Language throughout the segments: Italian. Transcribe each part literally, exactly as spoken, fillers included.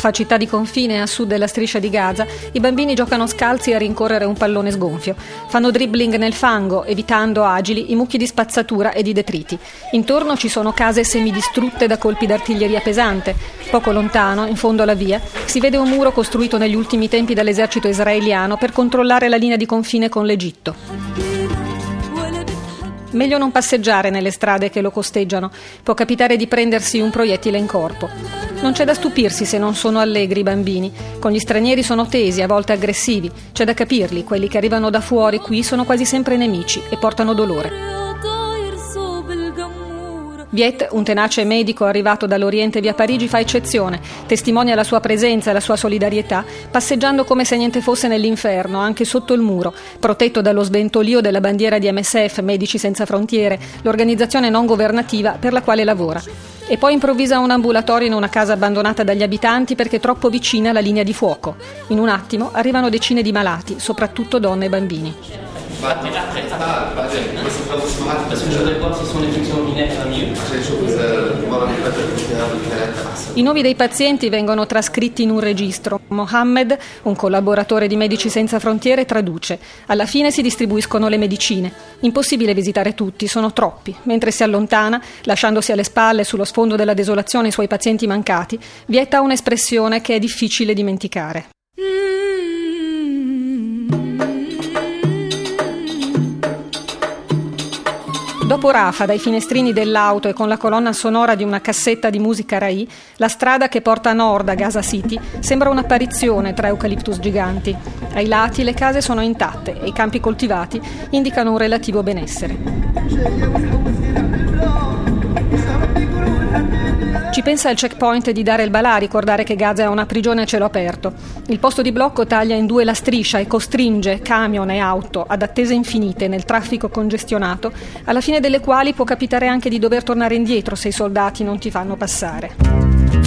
Rafah, città di confine a sud della striscia di Gaza, i bambini giocano scalzi a rincorrere un pallone sgonfio. Fanno dribbling nel fango, evitando agili i mucchi di spazzatura e di detriti. Intorno ci sono case semidistrutte da colpi d'artiglieria pesante. Poco lontano, in fondo alla via, si vede un muro costruito negli ultimi tempi dall'esercito israeliano per controllare la linea di confine con l'Egitto. Meglio non passeggiare nelle strade che lo costeggiano, può capitare di prendersi un proiettile in corpo. Non c'è da stupirsi se non sono allegri i bambini, con gli stranieri sono tesi, a volte aggressivi, c'è da capirli, quelli che arrivano da fuori qui sono quasi sempre nemici e portano dolore. Viet, un tenace medico arrivato dall'Oriente via Parigi, fa eccezione, testimonia la sua presenza e la sua solidarietà, passeggiando come se niente fosse nell'inferno, anche sotto il muro, protetto dallo sventolio della bandiera di M S F, Medici Senza Frontiere, l'organizzazione non governativa per la quale lavora. E poi improvvisa un ambulatorio in una casa abbandonata dagli abitanti perché troppo vicina alla linea di fuoco. In un attimo arrivano decine di malati, soprattutto donne e bambini. I nomi dei pazienti vengono trascritti in un registro. Mohammed, un collaboratore di Medici Senza Frontiere, traduce. Alla fine si distribuiscono le medicine. Impossibile visitare tutti, sono troppi. Mentre si allontana, lasciandosi alle spalle sullo sfondo della desolazione i suoi pazienti mancati, Viet ha un'espressione che è difficile dimenticare. Dopo Rafah, dai finestrini dell'auto e con la colonna sonora di una cassetta di musica Rai, la strada che porta a nord a Gaza City sembra un'apparizione tra eucaliptus giganti. Ai lati le case sono intatte e i campi coltivati indicano un relativo benessere. Ci pensa il checkpoint di Dar el-Balà a ricordare che Gaza è una prigione a cielo aperto. Il posto di blocco taglia in due la striscia e costringe camion e auto ad attese infinite nel traffico congestionato, alla fine delle quali può capitare anche di dover tornare indietro se i soldati non ti fanno passare.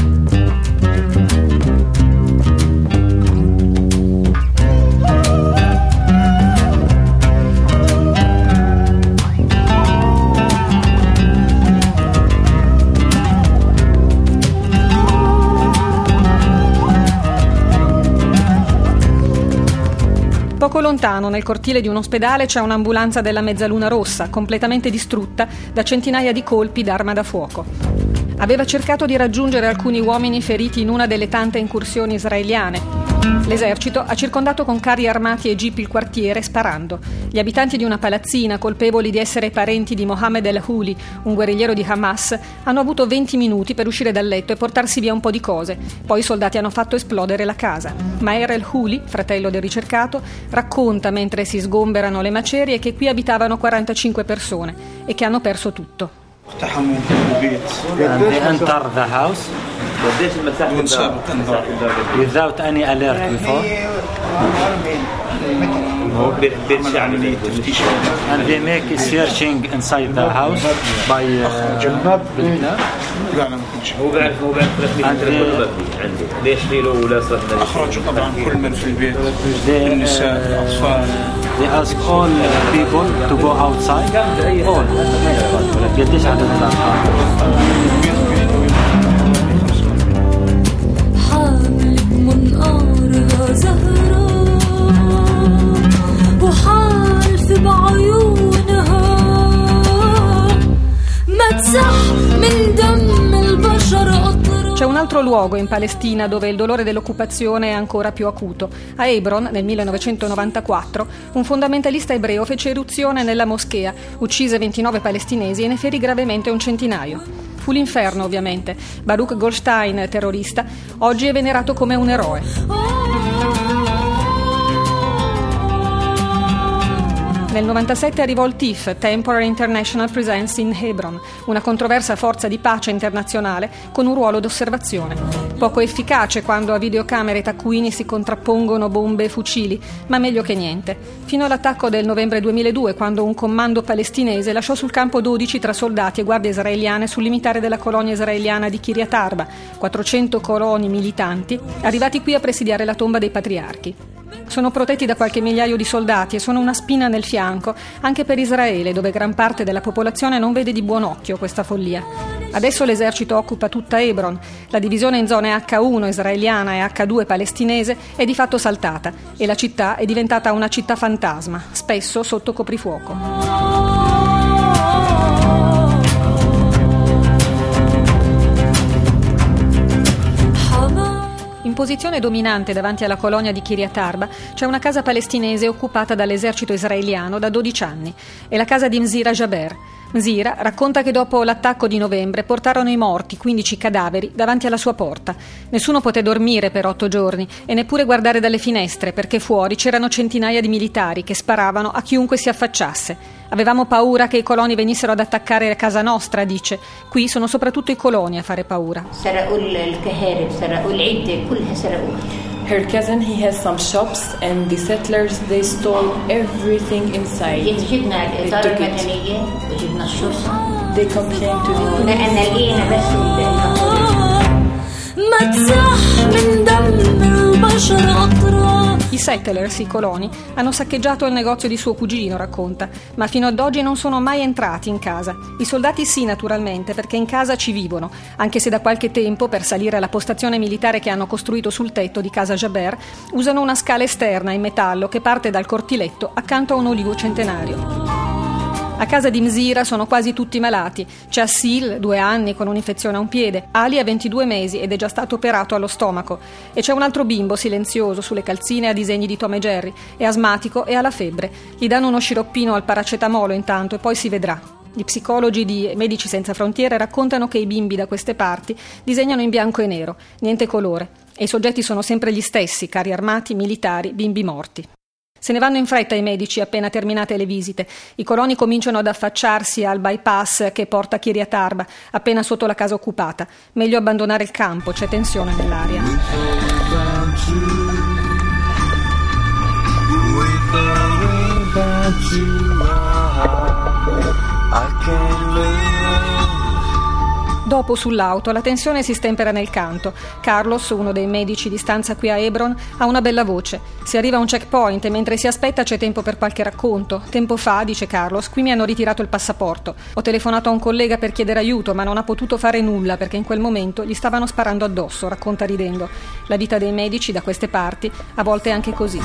Poco lontano, nel cortile di un ospedale, c'è un'ambulanza della Mezzaluna Rossa, completamente distrutta da centinaia di colpi d'arma da fuoco. Aveva cercato di raggiungere alcuni uomini feriti in una delle tante incursioni israeliane. L'esercito ha circondato con carri armati e jeep il quartiere, sparando. Gli abitanti di una palazzina, colpevoli di essere parenti di Mohammed el-Huli, un guerrigliero di Hamas, hanno avuto venti minuti per uscire dal letto e portarsi via un po' di cose. Poi i soldati hanno fatto esplodere la casa. Maher el-Huli, fratello del ricercato, racconta mentre si sgomberano le macerie che qui abitavano quarantacinque persone e che hanno perso tutto. And they enter the house without any alert before. And they make a searching inside the house by uh, they ask all people to go outside. All. قديش عدد الأطفال؟ حامل منقارها زهرة وحال في بعيونها ما تسح من دم البشر قطرة. C'è un altro luogo in Palestina dove il dolore dell'occupazione è ancora più acuto. A Hebron, nel millenovecentonovantaquattro, un fondamentalista ebreo fece eruzione nella moschea, uccise ventinove palestinesi e ne ferì gravemente un centinaio. Fu l'inferno, ovviamente. Baruch Goldstein, terrorista, oggi è venerato come un eroe. Nel novantasette arrivò il T I F, Temporary International Presence in Hebron, una controversa forza di pace internazionale con un ruolo d'osservazione. Poco efficace quando a videocamere e taccuini si contrappongono bombe e fucili, ma meglio che niente. Fino all'attacco del novembre duemiladue, quando un comando palestinese lasciò sul campo dodici tra soldati e guardie israeliane sul limitare della colonia israeliana di Kiryat Arba, quattrocento coloni militanti, arrivati qui a presidiare la tomba dei patriarchi. Sono protetti da qualche migliaio di soldati e sono una spina nel fianco anche per Israele, dove gran parte della popolazione non vede di buon occhio questa follia. Adesso l'esercito occupa tutta Hebron. La divisione in zone acca uno israeliana e acca due palestinese è di fatto saltata e la città è diventata una città fantasma, spesso sotto coprifuoco. In posizione dominante davanti alla colonia di Kiryat Arba c'è una casa palestinese occupata dall'esercito israeliano da dodici anni. È la casa di Mzira Jaber. Mzira racconta che dopo l'attacco di novembre portarono i morti, quindici cadaveri, davanti alla sua porta. Nessuno poté dormire per otto giorni e neppure guardare dalle finestre perché fuori c'erano centinaia di militari che sparavano a chiunque si affacciasse. Avevamo paura che i coloni venissero ad attaccare a casa nostra, dice. Qui sono soprattutto i coloni a fare paura. Her cousin, he has some shops and the settlers, they stole everything inside. They took it. They complained to the I settlers, i coloni, hanno saccheggiato il negozio di suo cugino, racconta, ma fino ad oggi non sono mai entrati in casa. I soldati sì, naturalmente, perché in casa ci vivono, anche se da qualche tempo, per salire alla postazione militare che hanno costruito sul tetto di casa Jaber, usano una scala esterna in metallo che parte dal cortiletto accanto a un olivo centenario. A casa di Mzira sono quasi tutti malati. C'è Assil, due anni, con un'infezione a un piede. Ali ha ventidue mesi ed è già stato operato allo stomaco. E c'è un altro bimbo silenzioso sulle calzine a disegni di Tom e Jerry. È asmatico e ha la febbre. Gli danno uno sciroppino al paracetamolo intanto e poi si vedrà. Gli psicologi di Medici Senza Frontiere raccontano che i bimbi da queste parti disegnano in bianco e nero, niente colore. E i soggetti sono sempre gli stessi, carri armati, militari, bimbi morti. Se ne vanno in fretta i medici appena terminate le visite. I coloni cominciano ad affacciarsi al bypass che porta a Kiryat Arba, appena sotto la casa occupata. Meglio abbandonare il campo, c'è tensione nell'aria. Dopo, sull'auto, la tensione si stempera nel canto. Carlos, uno dei medici di stanza qui a Hebron, ha una bella voce. Si arriva a un checkpoint e mentre si aspetta c'è tempo per qualche racconto. Tempo fa, dice Carlos, qui mi hanno ritirato il passaporto. Ho telefonato a un collega per chiedere aiuto, ma non ha potuto fare nulla perché in quel momento gli stavano sparando addosso, racconta ridendo. La vita dei medici da queste parti a volte è anche così.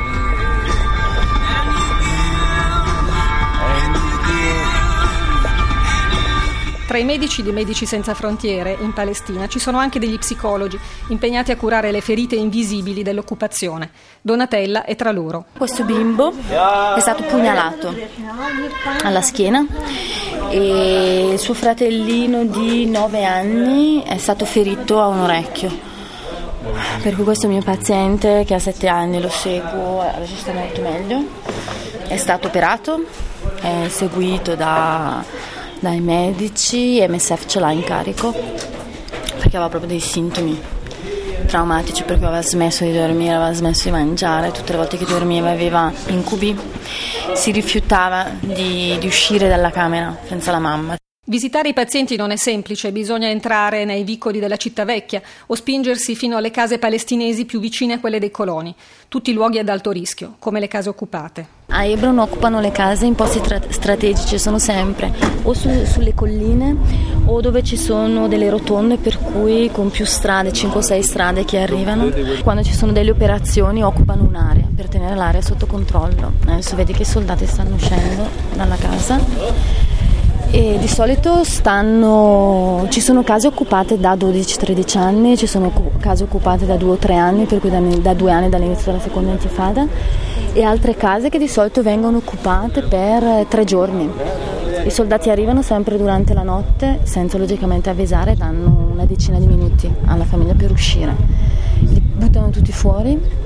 Tra i medici di Medici Senza Frontiere in Palestina ci sono anche degli psicologi impegnati a curare le ferite invisibili dell'occupazione. Donatella è tra loro. Questo bimbo è stato pugnalato alla schiena e il suo fratellino di nove anni è stato ferito a un orecchio. Per cui questo mio paziente, che ha sette anni, lo seguo, adesso sta molto meglio, è stato operato, è seguito da... dai medici, M S F ce l'ha in carico perché aveva proprio dei sintomi traumatici, perché aveva smesso di dormire, aveva smesso di mangiare, tutte le volte che dormiva aveva incubi, si rifiutava di, di uscire dalla camera senza la mamma. Visitare i pazienti non è semplice, bisogna entrare nei vicoli della città vecchia o spingersi fino alle case palestinesi più vicine a quelle dei coloni, tutti luoghi ad alto rischio, come le case occupate. A Hebron occupano le case in posti tra- strategici, sono sempre o su- sulle colline o dove ci sono delle rotonde, per cui con più strade, cinque o sei strade che arrivano. Quando ci sono delle operazioni occupano un'area per tenere l'area sotto controllo. Adesso vedi che i soldati stanno uscendo dalla casa. E di solito stanno, ci sono case occupate da dodici tredici anni, ci sono case occupate da due o tre anni, per cui da, da due anni dall'inizio della seconda intifada, e altre case che di solito vengono occupate per tre giorni. I soldati arrivano sempre durante la notte, senza logicamente avvisare, danno una decina di minuti alla famiglia per uscire. Li buttano tutti fuori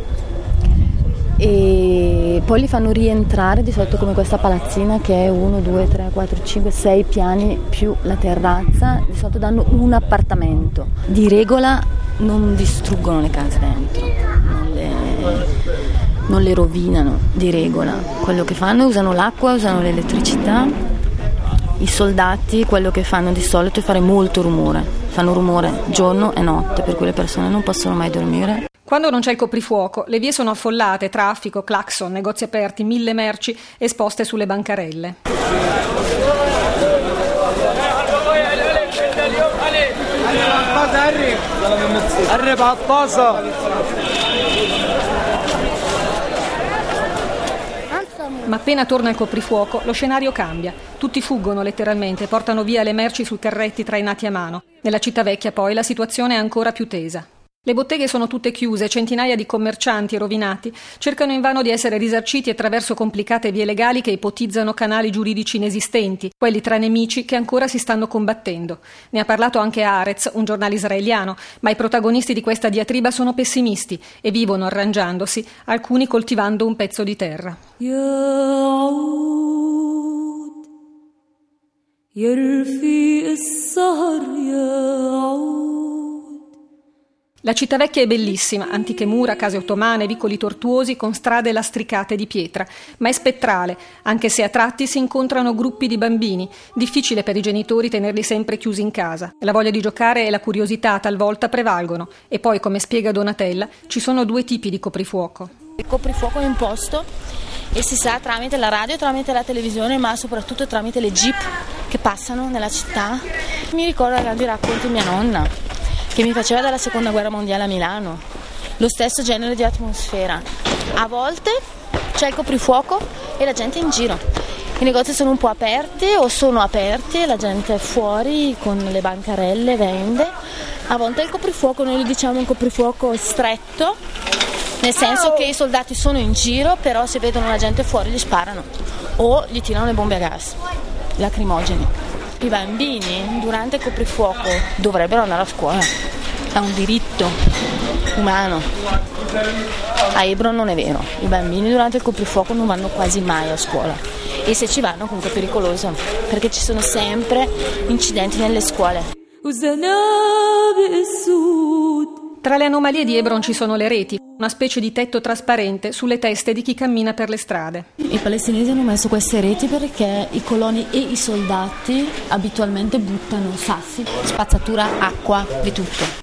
e poi li fanno rientrare, di solito come questa palazzina che è uno, due, tre, quattro, cinque, sei piani più la terrazza, di solito danno un appartamento. Di regola non distruggono le case dentro, non le, non le rovinano di regola. Quello che fanno è usano l'acqua, usano l'elettricità. I soldati quello che fanno di solito è fare molto rumore, fanno rumore giorno e notte, per cui le persone non possono mai dormire. Quando non c'è il coprifuoco, le vie sono affollate, traffico, clacson, negozi aperti, mille merci esposte sulle bancarelle. Ma appena torna il coprifuoco, lo scenario cambia. Tutti fuggono letteralmente, portano via le merci su carretti trainati a mano. Nella città vecchia poi la situazione è ancora più tesa. Le botteghe sono tutte chiuse, centinaia di commercianti rovinati cercano invano di essere risarciti attraverso complicate vie legali che ipotizzano canali giuridici inesistenti, quelli tra nemici che ancora si stanno combattendo. Ne ha parlato anche Haaretz, un giornale israeliano, ma i protagonisti di questa diatriba sono pessimisti e vivono arrangiandosi, alcuni coltivando un pezzo di terra. La città vecchia è bellissima, antiche mura, case ottomane, vicoli tortuosi con strade lastricate di pietra, ma è spettrale, anche se a tratti si incontrano gruppi di bambini. Difficile per i genitori tenerli sempre chiusi in casa. La voglia di giocare e la curiosità talvolta prevalgono. E poi, come spiega Donatella, ci sono due tipi di coprifuoco. Il coprifuoco è imposto e si sa tramite la radio, tramite la televisione, ma soprattutto tramite le jeep che passano nella città. Mi ricordo grandi racconti di mia nonna, che mi faceva dalla seconda guerra mondiale a Milano, lo stesso genere di atmosfera. A volte c'è il coprifuoco e la gente è in giro, i negozi sono un po' aperti o sono aperti e la gente è fuori con le bancarelle, vende. A volte il coprifuoco, noi gli diciamo un coprifuoco stretto, nel senso che i soldati sono in giro, però se vedono la gente fuori gli sparano o gli tirano le bombe a gas, lacrimogeni. I bambini durante il coprifuoco dovrebbero andare a scuola, è un diritto umano. A Hebron non è vero, i bambini durante il coprifuoco non vanno quasi mai a scuola e se ci vanno comunque è pericoloso perché ci sono sempre incidenti nelle scuole. Tra le anomalie di Hebron ci sono le reti, una specie di tetto trasparente sulle teste di chi cammina per le strade. I palestinesi hanno messo queste reti perché i coloni e i soldati abitualmente buttano sassi, spazzatura, acqua, di tutto.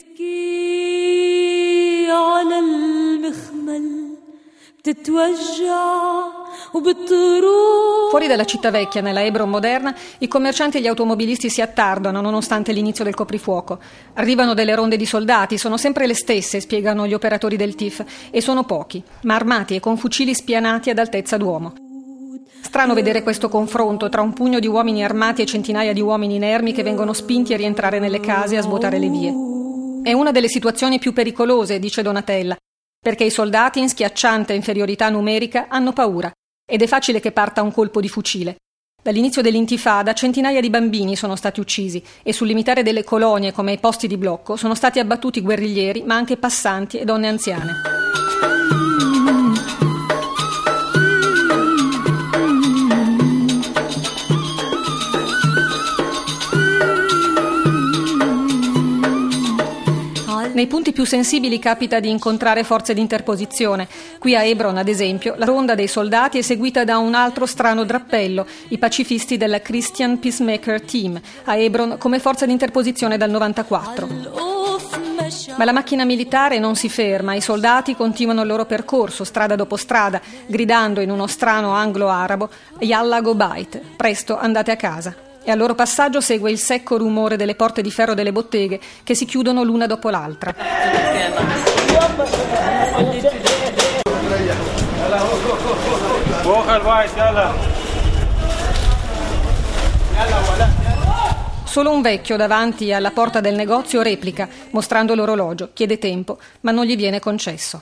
Fuori dalla città vecchia, nella Hebron moderna, i commercianti e gli automobilisti si attardano nonostante l'inizio del coprifuoco. Arrivano delle ronde di soldati, sono sempre le stesse, spiegano gli operatori del T I F, e sono pochi, ma armati e con fucili spianati ad altezza d'uomo. Strano vedere questo confronto tra un pugno di uomini armati e centinaia di uomini inermi che vengono spinti a rientrare nelle case e a svuotare le vie. È una delle situazioni più pericolose, dice Donatella, perché i soldati in schiacciante inferiorità numerica hanno paura ed è facile che parta un colpo di fucile. Dall'inizio dell'intifada centinaia di bambini sono stati uccisi e sul limitare delle colonie come i posti di blocco sono stati abbattuti guerriglieri ma anche passanti e donne anziane. Nei punti più sensibili capita di incontrare forze di interposizione. Qui a Hebron, ad esempio, la ronda dei soldati è seguita da un altro strano drappello, i pacifisti della Christian Peacemaker Team, a Hebron come forza di interposizione dal novantaquattro. Ma la macchina militare non si ferma, i soldati continuano il loro percorso, strada dopo strada, gridando in uno strano anglo-arabo «Yalla go bait», presto andate a casa. E al loro passaggio segue il secco rumore delle porte di ferro delle botteghe che si chiudono l'una dopo l'altra. Solo un vecchio davanti alla porta del negozio replica, mostrando l'orologio, chiede tempo, ma non gli viene concesso.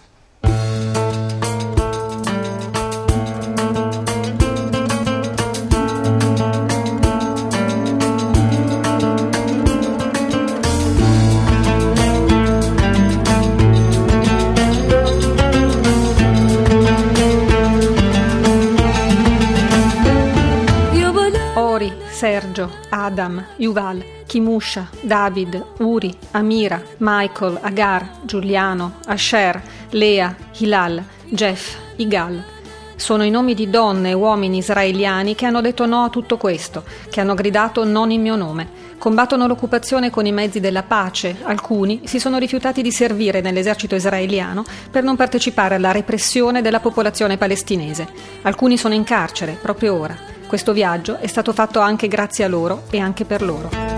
Sergio, Adam, Yuval, Kimusha, David, Uri, Amira, Michael, Agar, Giuliano, Asher, Lea, Hilal, Jeff, Igal. Sono i nomi di donne e uomini israeliani che hanno detto no a tutto questo, che hanno gridato non in mio nome. Combattono l'occupazione con i mezzi della pace, alcuni si sono rifiutati di servire nell'esercito israeliano per non partecipare alla repressione della popolazione palestinese. Alcuni sono in carcere proprio ora. Questo viaggio è stato fatto anche grazie a loro e anche per loro.